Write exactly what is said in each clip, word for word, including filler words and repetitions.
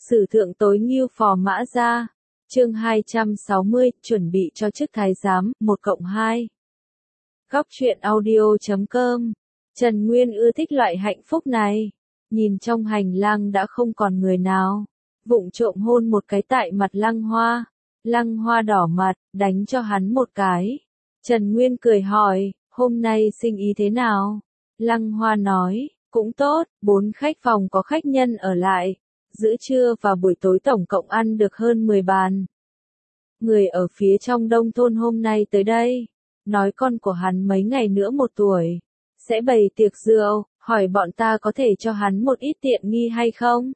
Sử thượng tối ngưu phò mã ra. Chương hai trăm sáu mươi, chuẩn bị cho chức thái giám, một cộng hai. Góc truyện audio chấm com. Trần Nguyên ưa thích loại hạnh phúc này. Nhìn trong hành lang đã không còn người nào. Vụng trộm hôn một cái tại mặt Lăng Hoa. Lăng Hoa đỏ mặt, đánh cho hắn một cái. Trần Nguyên cười hỏi, hôm nay sinh ý thế nào? Lăng Hoa nói, cũng tốt, bốn khách phòng có khách nhân ở lại. Giữa trưa và buổi tối tổng cộng ăn được hơn mười bàn. Người ở phía trong đông thôn hôm nay tới đây, nói con của hắn mấy ngày nữa một tuổi, sẽ bày tiệc rượu, hỏi bọn ta có thể cho hắn một ít tiện nghi hay không?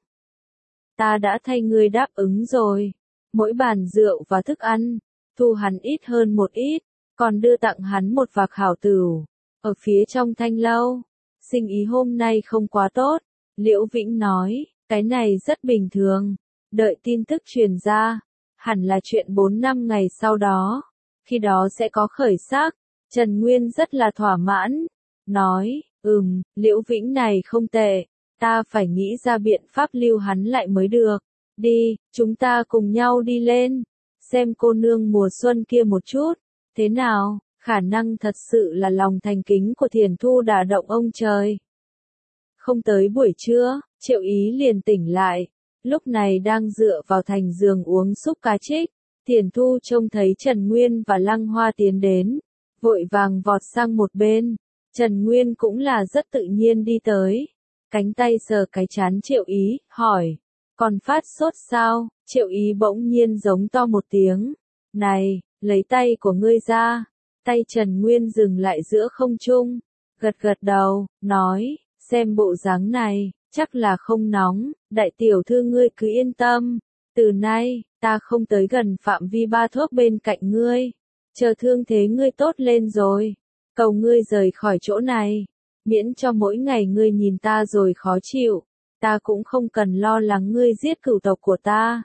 Ta đã thay người đáp ứng rồi, mỗi bàn rượu và thức ăn, thu hắn ít hơn một ít, còn đưa tặng hắn một vạc hảo tửu, ở phía trong thanh lâu. Sinh ý hôm nay không quá tốt, Liễu Vĩnh nói. Cái này rất bình thường, đợi tin tức truyền ra, hẳn là chuyện bốn năm ngày sau đó, khi đó sẽ có khởi sắc. Trần Nguyên rất là thỏa mãn, nói, ừm, Liễu Vĩnh này không tệ, ta phải nghĩ ra biện pháp lưu hắn lại mới được. Đi, chúng ta cùng nhau đi lên, xem cô nương mùa xuân kia một chút, thế nào, khả năng thật sự là lòng thành kính của Thiền Thu đả động ông trời. Không tới buổi trưa, Triệu Ý liền tỉnh lại, lúc này đang dựa vào thành giường uống súp cá trích. Thiền Thu trông thấy Trần Nguyên và Lăng Hoa tiến đến, vội vàng vọt sang một bên. Trần Nguyên cũng là rất tự nhiên đi tới, cánh tay sờ cái trán Triệu Ý, hỏi, còn phát sốt sao? Triệu Ý bỗng nhiên giống to một tiếng, này, lấy tay của ngươi ra. Tay Trần Nguyên dừng lại giữa không trung, gật gật đầu, nói, xem bộ dáng này, chắc là không nóng, đại tiểu thư ngươi cứ yên tâm, từ nay, ta không tới gần phạm vi ba thước bên cạnh ngươi, chờ thương thế ngươi tốt lên rồi, cầu ngươi rời khỏi chỗ này, miễn cho mỗi ngày ngươi nhìn ta rồi khó chịu, ta cũng không cần lo lắng ngươi giết cửu tộc của ta.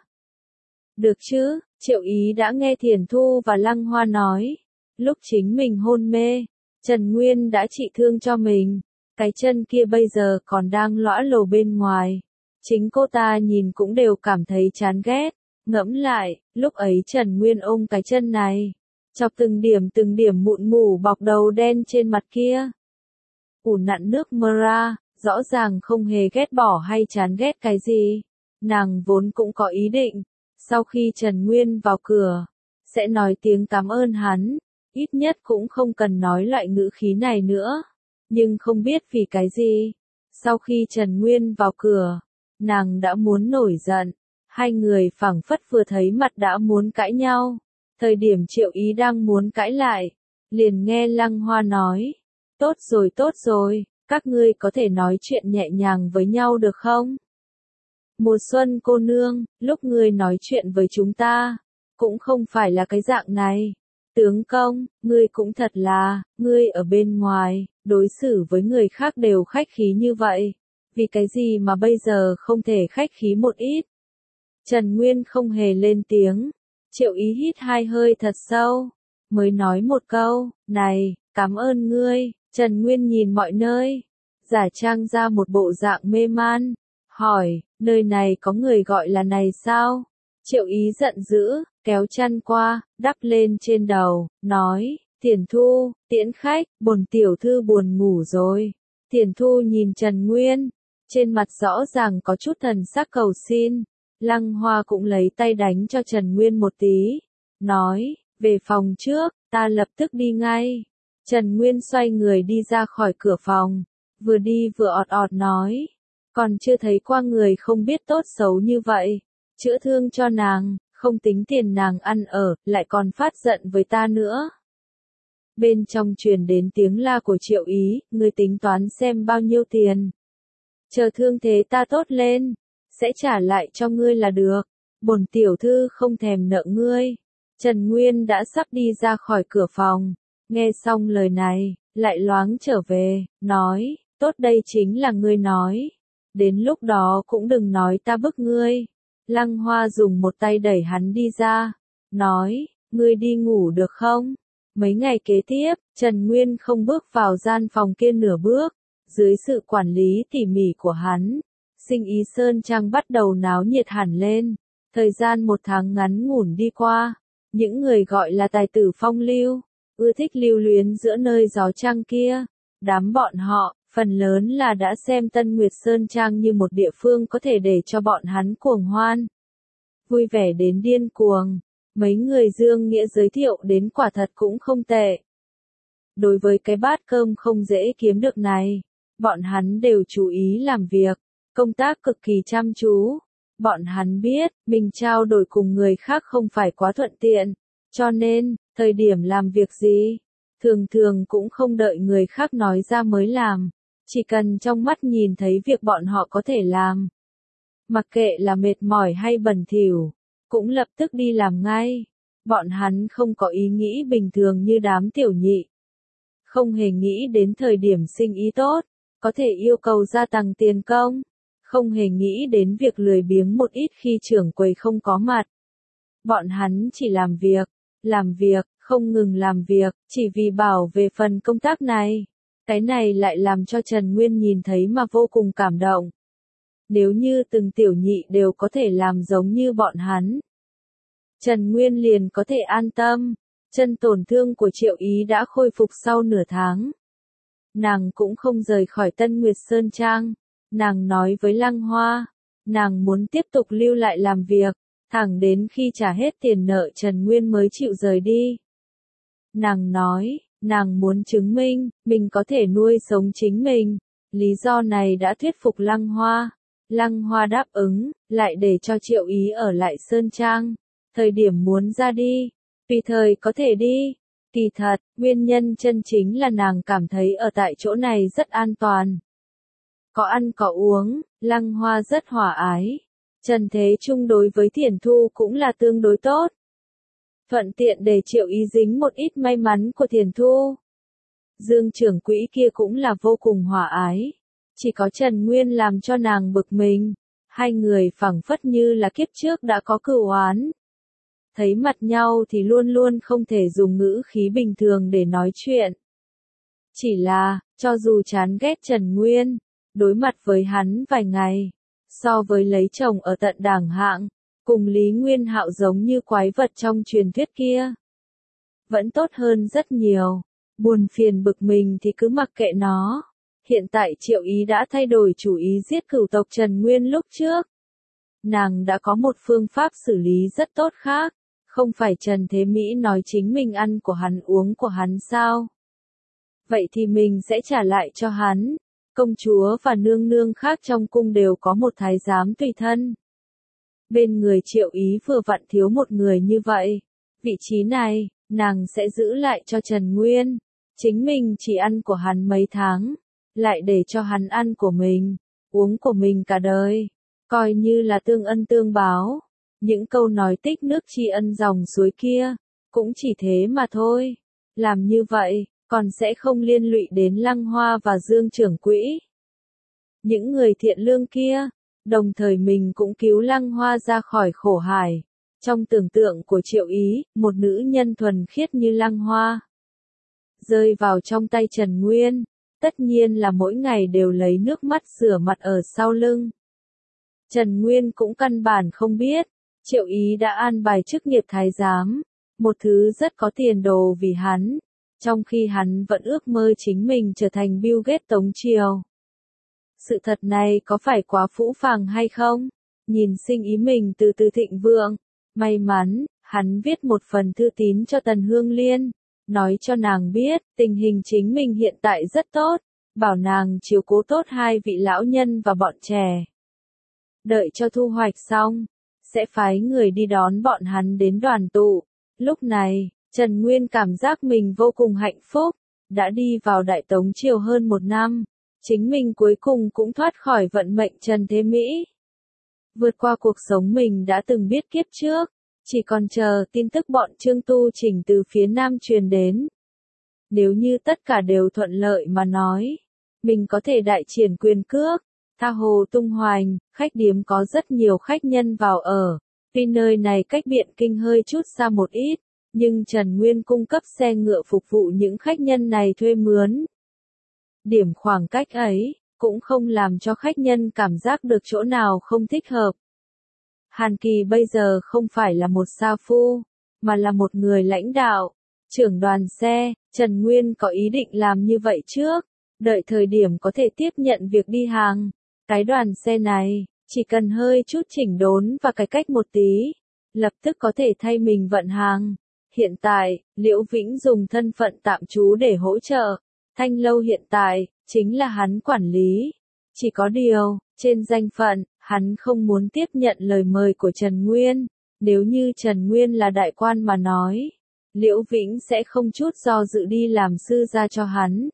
Được chứ, Triệu Ý đã nghe Thiền Thu và Lăng Hoa nói, lúc chính mình hôn mê, Trần Nguyên đã trị thương cho mình. Cái chân kia bây giờ còn đang lõa lồ bên ngoài. Chính cô ta nhìn cũng đều cảm thấy chán ghét. Ngẫm lại, lúc ấy Trần Nguyên ôm cái chân này, chọc từng điểm từng điểm mụn mủ bọc đầu đen trên mặt kia. Ủ nặn nước mơ ra, rõ ràng không hề ghét bỏ hay chán ghét cái gì. Nàng vốn cũng có ý định, sau khi Trần Nguyên vào cửa, sẽ nói tiếng cảm ơn hắn, ít nhất cũng không cần nói loại ngữ khí này nữa. Nhưng không biết vì cái gì, sau khi Trần Nguyên vào cửa, nàng đã muốn nổi giận, hai người phảng phất vừa thấy mặt đã muốn cãi nhau. Thời điểm Triệu Ý đang muốn cãi lại, liền nghe Lăng Hoa nói, tốt rồi tốt rồi, các ngươi có thể nói chuyện nhẹ nhàng với nhau được không? Mùa xuân cô nương, lúc ngươi nói chuyện với chúng ta, cũng không phải là cái dạng này. Tướng công, ngươi cũng thật là, ngươi ở bên ngoài, đối xử với người khác đều khách khí như vậy. Vì cái gì mà bây giờ không thể khách khí một ít? Trần Nguyên không hề lên tiếng. Triệu Ý hít hai hơi thật sâu, mới nói một câu, này, cảm ơn ngươi. Trần Nguyên nhìn mọi nơi, giả trang ra một bộ dạng mê man, hỏi, nơi này có người gọi là này sao? Triệu Ý giận dữ, kéo chăn qua, đắp lên trên đầu, nói, Thiền Thu, tiễn khách, bổn tiểu thư buồn ngủ rồi. Thiền Thu nhìn Trần Nguyên, trên mặt rõ ràng có chút thần sắc cầu xin. Lăng Hoa cũng lấy tay đánh cho Trần Nguyên một tí, nói, về phòng trước, ta lập tức đi ngay. Trần Nguyên xoay người đi ra khỏi cửa phòng, vừa đi vừa ọt ọt nói, còn chưa thấy qua người không biết tốt xấu như vậy, chữa thương cho nàng. Không tính tiền nàng ăn ở, lại còn phát giận với ta nữa. Bên trong truyền đến tiếng la của Triệu Ý, ngươi tính toán xem bao nhiêu tiền. Chờ thương thế ta tốt lên, sẽ trả lại cho ngươi là được. Bổn tiểu thư không thèm nợ ngươi. Trần Nguyên đã sắp đi ra khỏi cửa phòng, nghe xong lời này, lại loáng trở về, nói, tốt đây chính là ngươi nói. Đến lúc đó cũng đừng nói ta bức ngươi. Lăng Hoa dùng một tay đẩy hắn đi ra, nói, ngươi đi ngủ được không? Mấy ngày kế tiếp, Trần Nguyên không bước vào gian phòng kia nửa bước, dưới sự quản lý tỉ mỉ của hắn, Sinh ý Sơn Trang bắt đầu náo nhiệt hẳn lên. Thời gian một tháng ngắn ngủn đi qua, những người gọi là tài tử phong lưu, ưa thích lưu luyến giữa nơi gió trăng kia. Đám bọn họ, phần lớn là đã xem Tân Nguyệt Sơn Trang như một địa phương có thể để cho bọn hắn cuồng hoan. Vui vẻ đến điên cuồng, mấy người Dương Nghĩa giới thiệu đến quả thật cũng không tệ. Đối với cái bát cơm không dễ kiếm được này, bọn hắn đều chú ý làm việc, công tác cực kỳ chăm chú. Bọn hắn biết, mình trao đổi cùng người khác không phải quá thuận tiện, cho nên, thời điểm làm việc gì, thường thường cũng không đợi người khác nói ra mới làm, chỉ cần trong mắt nhìn thấy việc bọn họ có thể làm. Mặc kệ là mệt mỏi hay bẩn thỉu, cũng lập tức đi làm ngay. Bọn hắn không có ý nghĩ bình thường như đám tiểu nhị. Không hề nghĩ đến thời điểm sinh ý tốt, có thể yêu cầu gia tăng tiền công. Không hề nghĩ đến việc lười biếng một ít khi trưởng quầy không có mặt. Bọn hắn chỉ làm việc, làm việc, không ngừng làm việc, chỉ vì bảo vệ phần công tác này. Cái này lại làm cho Trần Nguyên nhìn thấy mà vô cùng cảm động. Nếu như từng tiểu nhị đều có thể làm giống như bọn hắn, Trần Nguyên liền có thể an tâm. Chân tổn thương của Triệu Ý đã khôi phục sau nửa tháng. Nàng cũng không rời khỏi Tân Nguyệt Sơn Trang. Nàng nói với Lăng Hoa, nàng muốn tiếp tục lưu lại làm việc, thẳng đến khi trả hết tiền nợ Trần Nguyên mới chịu rời đi. Nàng nói, nàng muốn chứng minh, mình có thể nuôi sống chính mình. Lý do này đã thuyết phục Lăng Hoa. Lăng Hoa đáp ứng, lại để cho Triệu Ý ở lại Sơn Trang. Thời điểm muốn ra đi, tùy thời có thể đi. Kỳ thật, nguyên nhân chân chính là nàng cảm thấy ở tại chỗ này rất an toàn. Có ăn có uống, Lăng Hoa rất hòa ái. Trần Thế Trung đối với Thiển Thu cũng là tương đối tốt. Thuận tiện để Triệu Ý dính một ít may mắn của Thiển Thu. Dương trưởng quỹ kia cũng là vô cùng hòa ái. Chỉ có Trần Nguyên làm cho nàng bực mình. Hai người phảng phất như là kiếp trước đã có cửu oán. Thấy mặt nhau thì luôn luôn không thể dùng ngữ khí bình thường để nói chuyện. Chỉ là, cho dù chán ghét Trần Nguyên, đối mặt với hắn vài ngày, so với lấy chồng ở tận đảng hạng, cùng Lý Nguyên Hạo giống như quái vật trong truyền thuyết kia. Vẫn tốt hơn rất nhiều, buồn phiền bực mình thì cứ mặc kệ nó. Hiện tại Triệu Ý đã thay đổi chủ ý giết cửu tộc Trần Nguyên lúc trước. Nàng đã có một phương pháp xử lý rất tốt khác, không phải Trần Thế Mỹ nói chính mình ăn của hắn uống của hắn sao? Vậy thì mình sẽ trả lại cho hắn. Công chúa và nương nương khác trong cung đều có một thái giám tùy thân. Bên người Triệu Ý vừa vặn thiếu một người như vậy. Vị trí này, nàng sẽ giữ lại cho Trần Nguyên. Chính mình chỉ ăn của hắn mấy tháng, lại để cho hắn ăn của mình, uống của mình cả đời. Coi như là tương ân tương báo. Những câu nói tích nước tri ân dòng suối kia, cũng chỉ thế mà thôi. Làm như vậy, còn sẽ không liên lụy đến Lăng Hoa và Dương trưởng quỹ. Những người thiện lương kia, đồng thời mình cũng cứu Lăng Hoa ra khỏi khổ hải. Trong tưởng tượng của Triệu Ý, một nữ nhân thuần khiết như Lăng Hoa, rơi vào trong tay Trần Nguyên, tất nhiên là mỗi ngày đều lấy nước mắt rửa mặt ở sau lưng. Trần Nguyên cũng căn bản không biết, Triệu Ý đã an bài chức nghiệp thái giám, một thứ rất có tiền đồ vì hắn, trong khi hắn vẫn ước mơ chính mình trở thành Bill Gates Tống Triều. Sự thật này có phải quá phũ phàng hay không? Nhìn Sinh Ý mình từ từ thịnh vượng, may mắn, hắn viết một phần thư tín cho Tần Hương Liên, nói cho nàng biết, tình hình chính mình hiện tại rất tốt, bảo nàng chiếu cố tốt hai vị lão nhân và bọn trẻ. Đợi cho thu hoạch xong, sẽ phái người đi đón bọn hắn đến đoàn tụ. Lúc này, Trần Nguyên cảm giác mình vô cùng hạnh phúc, đã đi vào Đại Tống Triều hơn một năm, chính mình cuối cùng cũng thoát khỏi vận mệnh Trần Thế Mỹ. Vượt qua cuộc sống mình đã từng biết kiếp trước, chỉ còn chờ tin tức bọn Trương Tu Chỉnh từ phía Nam truyền đến. Nếu như tất cả đều thuận lợi mà nói, mình có thể đại triển quyền cước. Tha hồ tung hoành, khách điếm có rất nhiều khách nhân vào ở. Tuy nơi này cách Biện Kinh hơi chút xa một ít, nhưng Trần Nguyên cung cấp xe ngựa phục vụ những khách nhân này thuê mướn. Điểm khoảng cách ấy, cũng không làm cho khách nhân cảm giác được chỗ nào không thích hợp. Hàn Kỳ bây giờ không phải là một sa phu, mà là một người lãnh đạo, trưởng đoàn xe. Trần Nguyên có ý định làm như vậy trước, đợi thời điểm có thể tiếp nhận việc đi hàng. Cái đoàn xe này, chỉ cần hơi chút chỉnh đốn và cải cách một tí, lập tức có thể thay mình vận hàng. Hiện tại, Liễu Vĩnh dùng thân phận tạm trú để hỗ trợ. Thanh lâu hiện tại, chính là hắn quản lý. Chỉ có điều, trên danh phận, hắn không muốn tiếp nhận lời mời của Trần Nguyên. Nếu như Trần Nguyên là đại quan mà nói, Liễu Vĩnh sẽ không chút do dự đi làm sư gia cho hắn.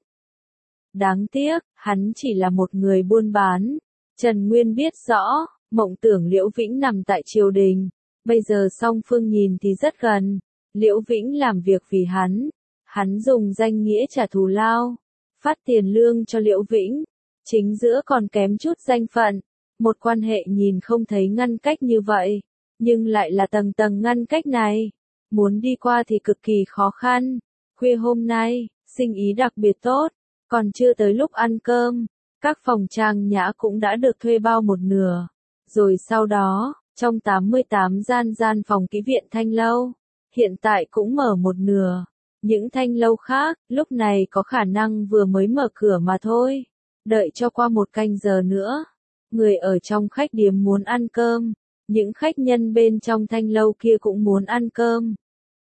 Đáng tiếc, hắn chỉ là một người buôn bán. Trần Nguyên biết rõ, mộng tưởng Liễu Vĩnh nằm tại triều đình. Bây giờ song phương nhìn thì rất gần. Liễu Vĩnh làm việc vì hắn. Hắn dùng danh nghĩa trả thù lao, phát tiền lương cho Liễu Vĩnh. Chính giữa còn kém chút danh phận. Một quan hệ nhìn không thấy ngăn cách như vậy, nhưng lại là tầng tầng ngăn cách này. Muốn đi qua thì cực kỳ khó khăn. Khuya hôm nay, sinh ý đặc biệt tốt, còn chưa tới lúc ăn cơm, các phòng trang nhã cũng đã được thuê bao một nửa. Rồi sau đó, trong tám mươi tám gian gian phòng kỹ viện thanh lâu, hiện tại cũng mở một nửa. Những thanh lâu khác, lúc này có khả năng vừa mới mở cửa mà thôi. Đợi cho qua một canh giờ nữa, người ở trong khách điếm muốn ăn cơm, những khách nhân bên trong thanh lâu kia cũng muốn ăn cơm.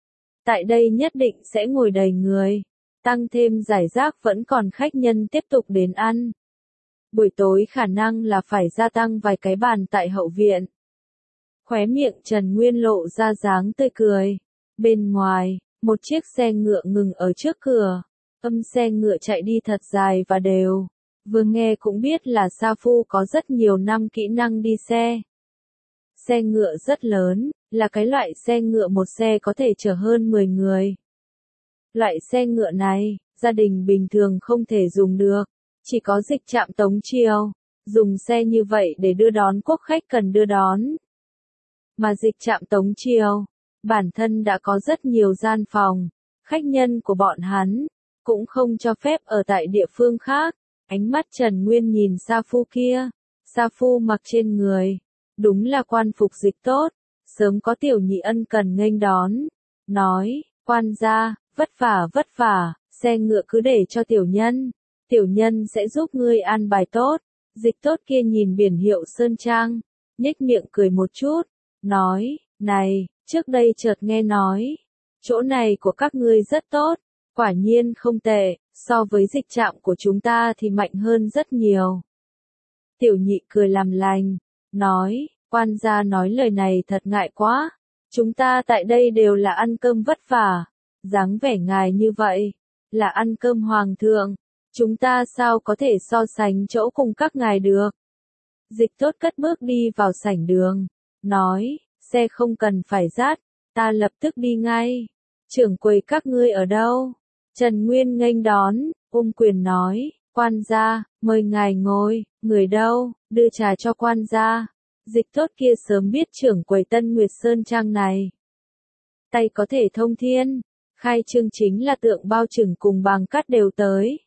Tại đây nhất định sẽ ngồi đầy người, tăng thêm giải rác vẫn còn khách nhân tiếp tục đến ăn. Buổi tối khả năng là phải gia tăng vài cái bàn tại hậu viện. Khóe miệng Trần Nguyên lộ ra dáng tươi cười. Bên ngoài, một chiếc xe ngựa ngừng ở trước cửa. Âm xe ngựa chạy đi thật dài và đều. Vừa nghe cũng biết là sa phu có rất nhiều năm kỹ năng đi xe. Xe ngựa rất lớn, là cái loại xe ngựa một xe có thể chở hơn mười người. Loại xe ngựa này, gia đình bình thường không thể dùng được, chỉ có dịch trạm Tống Triều, dùng xe như vậy để đưa đón quốc khách cần đưa đón. Mà dịch trạm Tống Triều, bản thân đã có rất nhiều gian phòng, khách nhân của bọn hắn, cũng không cho phép ở tại địa phương khác. Ánh mắt Trần Nguyên nhìn sa phu kia, sa phu mặc trên người, đúng là quan phục dịch tốt, sớm có tiểu nhị ân cần nghênh đón, nói, quan gia, vất vả vất vả, xe ngựa cứ để cho tiểu nhân, tiểu nhân sẽ giúp ngươi an bài tốt. Dịch tốt kia nhìn biển hiệu Sơn Trang, nhếch miệng cười một chút, nói, này, trước đây chợt nghe nói, chỗ này của các ngươi rất tốt, quả nhiên không tệ, so với dịch trạm của chúng ta thì mạnh hơn rất nhiều. Tiểu nhị cười làm lành, nói, quan gia nói lời này thật ngại quá, chúng ta tại đây đều là ăn cơm vất vả, dáng vẻ ngài như vậy, là ăn cơm hoàng thượng, chúng ta sao có thể so sánh chỗ cùng các ngài được. Dịch tốt cất bước đi vào sảnh đường, nói, xe không cần phải dắt, ta lập tức đi ngay. Trưởng quầy các ngươi ở đâu? Trần Nguyên nghênh đón, ôm quyền nói, quan gia, mời ngài ngồi, người đâu, đưa trà cho quan gia. Dịch tốt kia sớm biết trưởng quầy Tân Nguyệt Sơn Trang này. Tay có thể thông thiên, khai trương chính là tượng bao trừng cùng bằng cắt đều tới.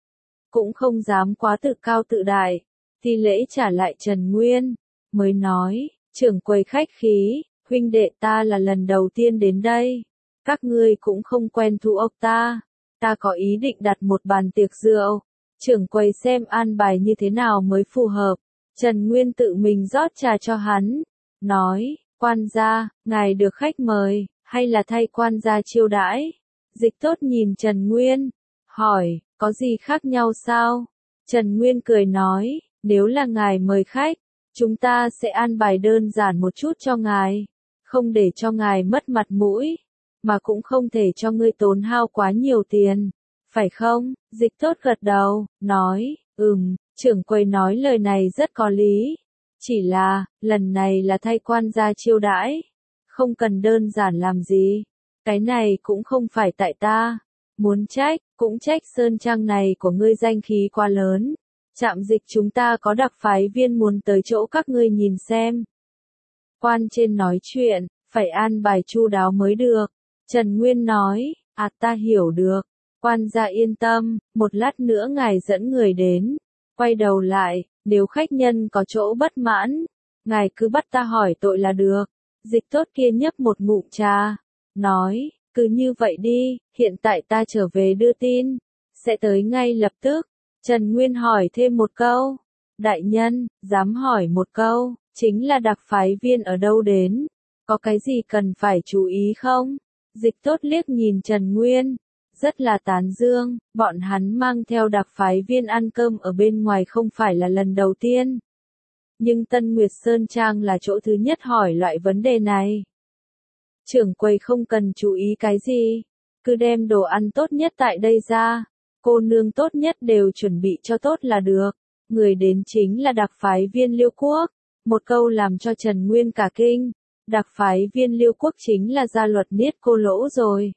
Cũng không dám quá tự cao tự đại, thì lễ trả lại Trần Nguyên, mới nói, trưởng quầy khách khí, huynh đệ ta là lần đầu tiên đến đây. Các ngươi cũng không quen thu ốc ta, ta có ý định đặt một bàn tiệc rượu, trưởng quầy xem an bài như thế nào mới phù hợp. Trần Nguyên tự mình rót trà cho hắn, nói, quan gia, ngài được khách mời, hay là thay quan gia chiêu đãi? Dịch tốt nhìn Trần Nguyên, hỏi, có gì khác nhau sao? Trần Nguyên cười nói, nếu là ngài mời khách, chúng ta sẽ an bài đơn giản một chút cho ngài, không để cho ngài mất mặt mũi, mà cũng không thể cho ngươi tốn hao quá nhiều tiền, phải không? Dịch tốt gật đầu, nói, ừm, trưởng quầy nói lời này rất có lý, chỉ là, lần này là thay quan gia chiêu đãi, không cần đơn giản làm gì, cái này cũng không phải tại ta, muốn trách, cũng trách Sơn Trang này của ngươi danh khí quá lớn, trạm dịch chúng ta có đặc phái viên muốn tới chỗ các ngươi nhìn xem. Quan trên nói chuyện, phải an bài chu đáo mới được. Trần Nguyên nói, à ta hiểu được, quan gia yên tâm, một lát nữa ngài dẫn người đến, Quay đầu lại, nếu khách nhân có chỗ bất mãn, ngài cứ bắt ta hỏi tội là được. Dịch tốt kia nhấp một ngụm trà, nói, cứ như vậy đi, hiện tại ta trở về đưa tin, sẽ tới ngay lập tức. Trần Nguyên hỏi thêm một câu, đại nhân, dám hỏi một câu, chính là đặc phái viên ở đâu đến, có cái gì cần phải chú ý không? Dịch tốt liếc nhìn Trần Nguyên, rất là tán dương, bọn hắn mang theo đặc phái viên ăn cơm ở bên ngoài không phải là lần đầu tiên. Nhưng Tân Nguyệt Sơn Trang là chỗ thứ nhất hỏi loại vấn đề này. Trưởng quầy không cần chú ý cái gì, cứ đem đồ ăn tốt nhất tại đây ra, cô nương tốt nhất đều chuẩn bị cho tốt là được. Người đến chính là đặc phái viên Liêu Quốc, một câu làm cho Trần Nguyên cả kinh, đặc phái viên Liêu Quốc chính là gia luật Niết Cô Lỗ rồi.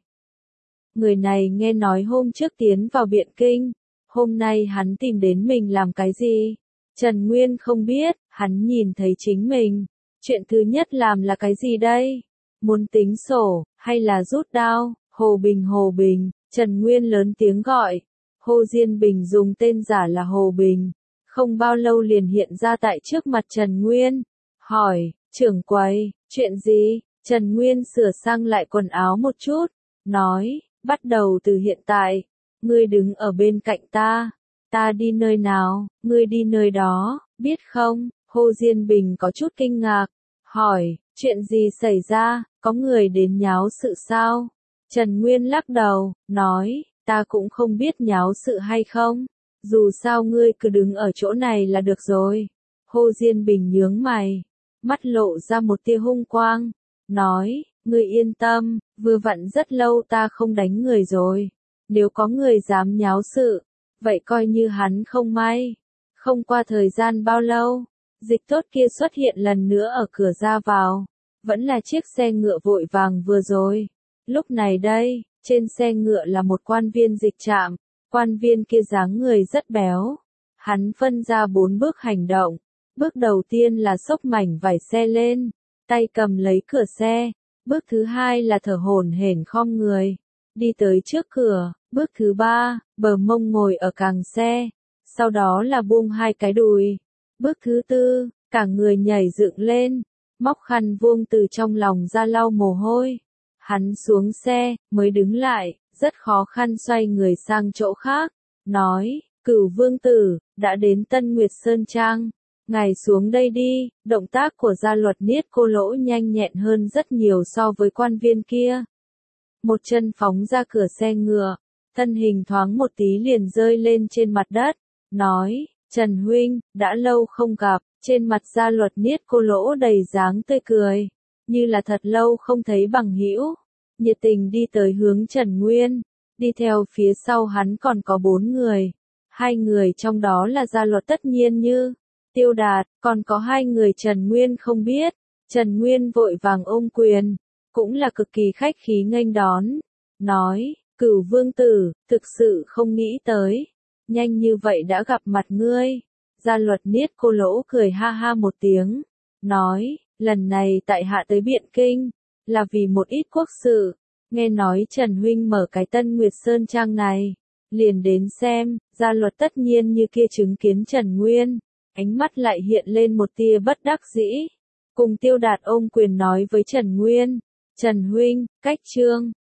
Người này nghe nói hôm trước tiến vào Biện Kinh, hôm nay hắn tìm đến mình làm cái gì? Trần Nguyên không biết, hắn nhìn thấy chính mình, chuyện thứ nhất làm là cái gì đây? Muốn tính sổ, hay là rút đao? Hồ Bình Hồ Bình, Trần Nguyên lớn tiếng gọi. Hồ Diên Bình dùng tên giả là Hồ Bình, không bao lâu liền hiện ra tại trước mặt Trần Nguyên, hỏi, trưởng quầy, chuyện gì? Trần Nguyên sửa sang lại quần áo một chút, nói, bắt đầu từ hiện tại, ngươi đứng ở bên cạnh ta, ta đi nơi nào, ngươi đi nơi đó, biết không? Hồ Diên Bình có chút kinh ngạc, hỏi, chuyện gì xảy ra, có người đến nháo sự sao? Trần Nguyên lắc đầu, nói, ta cũng không biết nháo sự hay không, dù sao ngươi cứ đứng ở chỗ này là được rồi. Hồ Diên Bình nhướng mày, mắt lộ ra một tia hung quang, nói, ngươi yên tâm, vừa vặn rất lâu ta không đánh người rồi, nếu có người dám nháo sự, vậy coi như hắn không may. Không qua thời gian bao lâu, dịch tốt kia xuất hiện lần nữa ở cửa ra vào, vẫn là chiếc xe ngựa vội vàng vừa rồi. Lúc này đây, trên xe ngựa là một quan viên dịch trạm, quan viên kia dáng người rất béo. Hắn phân ra bốn bước hành động. Bước đầu tiên là xốc mảnh vải xe lên, tay cầm lấy cửa xe. Bước thứ hai là thở hổn hển khom người, đi tới trước cửa. Bước thứ ba, bờ mông ngồi ở càng xe, sau đó là buông hai cái đùi. Bước thứ tư, cả người nhảy dựng lên, móc khăn vuông từ trong lòng ra lau mồ hôi. Hắn xuống xe, mới đứng lại, rất khó khăn xoay người sang chỗ khác, nói, Cửu vương tử, đã đến Tân Nguyệt Sơn Trang, ngài xuống đây đi. Động tác của gia luật Niết Cô Lỗ nhanh nhẹn hơn rất nhiều so với quan viên kia. Một chân phóng ra cửa xe ngựa, thân hình thoáng một tí liền rơi lên trên mặt đất, nói, Trần huynh, đã lâu không gặp. Trên mặt gia luật Niết Cô Lỗ đầy dáng tươi cười, như là thật lâu không thấy bằng hữu, nhiệt tình đi tới hướng Trần Nguyên. Đi theo phía sau hắn còn có bốn người, hai người trong đó là gia luật Tất Nhiên Như, Tiêu Đạt, còn có hai người Trần Nguyên không biết. Trần Nguyên vội vàng ôm quyền, cũng là cực kỳ khách khí nghênh đón, nói, Cửu vương tử, thực sự không nghĩ tới, nhanh như vậy đã gặp mặt ngươi. Gia luật Niết Cô Lỗ cười ha ha một tiếng, nói, lần này tại hạ tới Biện Kinh, là vì một ít quốc sự, nghe nói Trần huynh mở cái Tân Nguyệt Sơn Trang này, liền đến xem. Gia luật Tất Nhiên Như kia chứng kiến Trần Nguyên, ánh mắt lại hiện lên một tia bất đắc dĩ, cùng Tiêu Đạt ôm quyền nói với Trần Nguyên, Trần huynh, cách trương.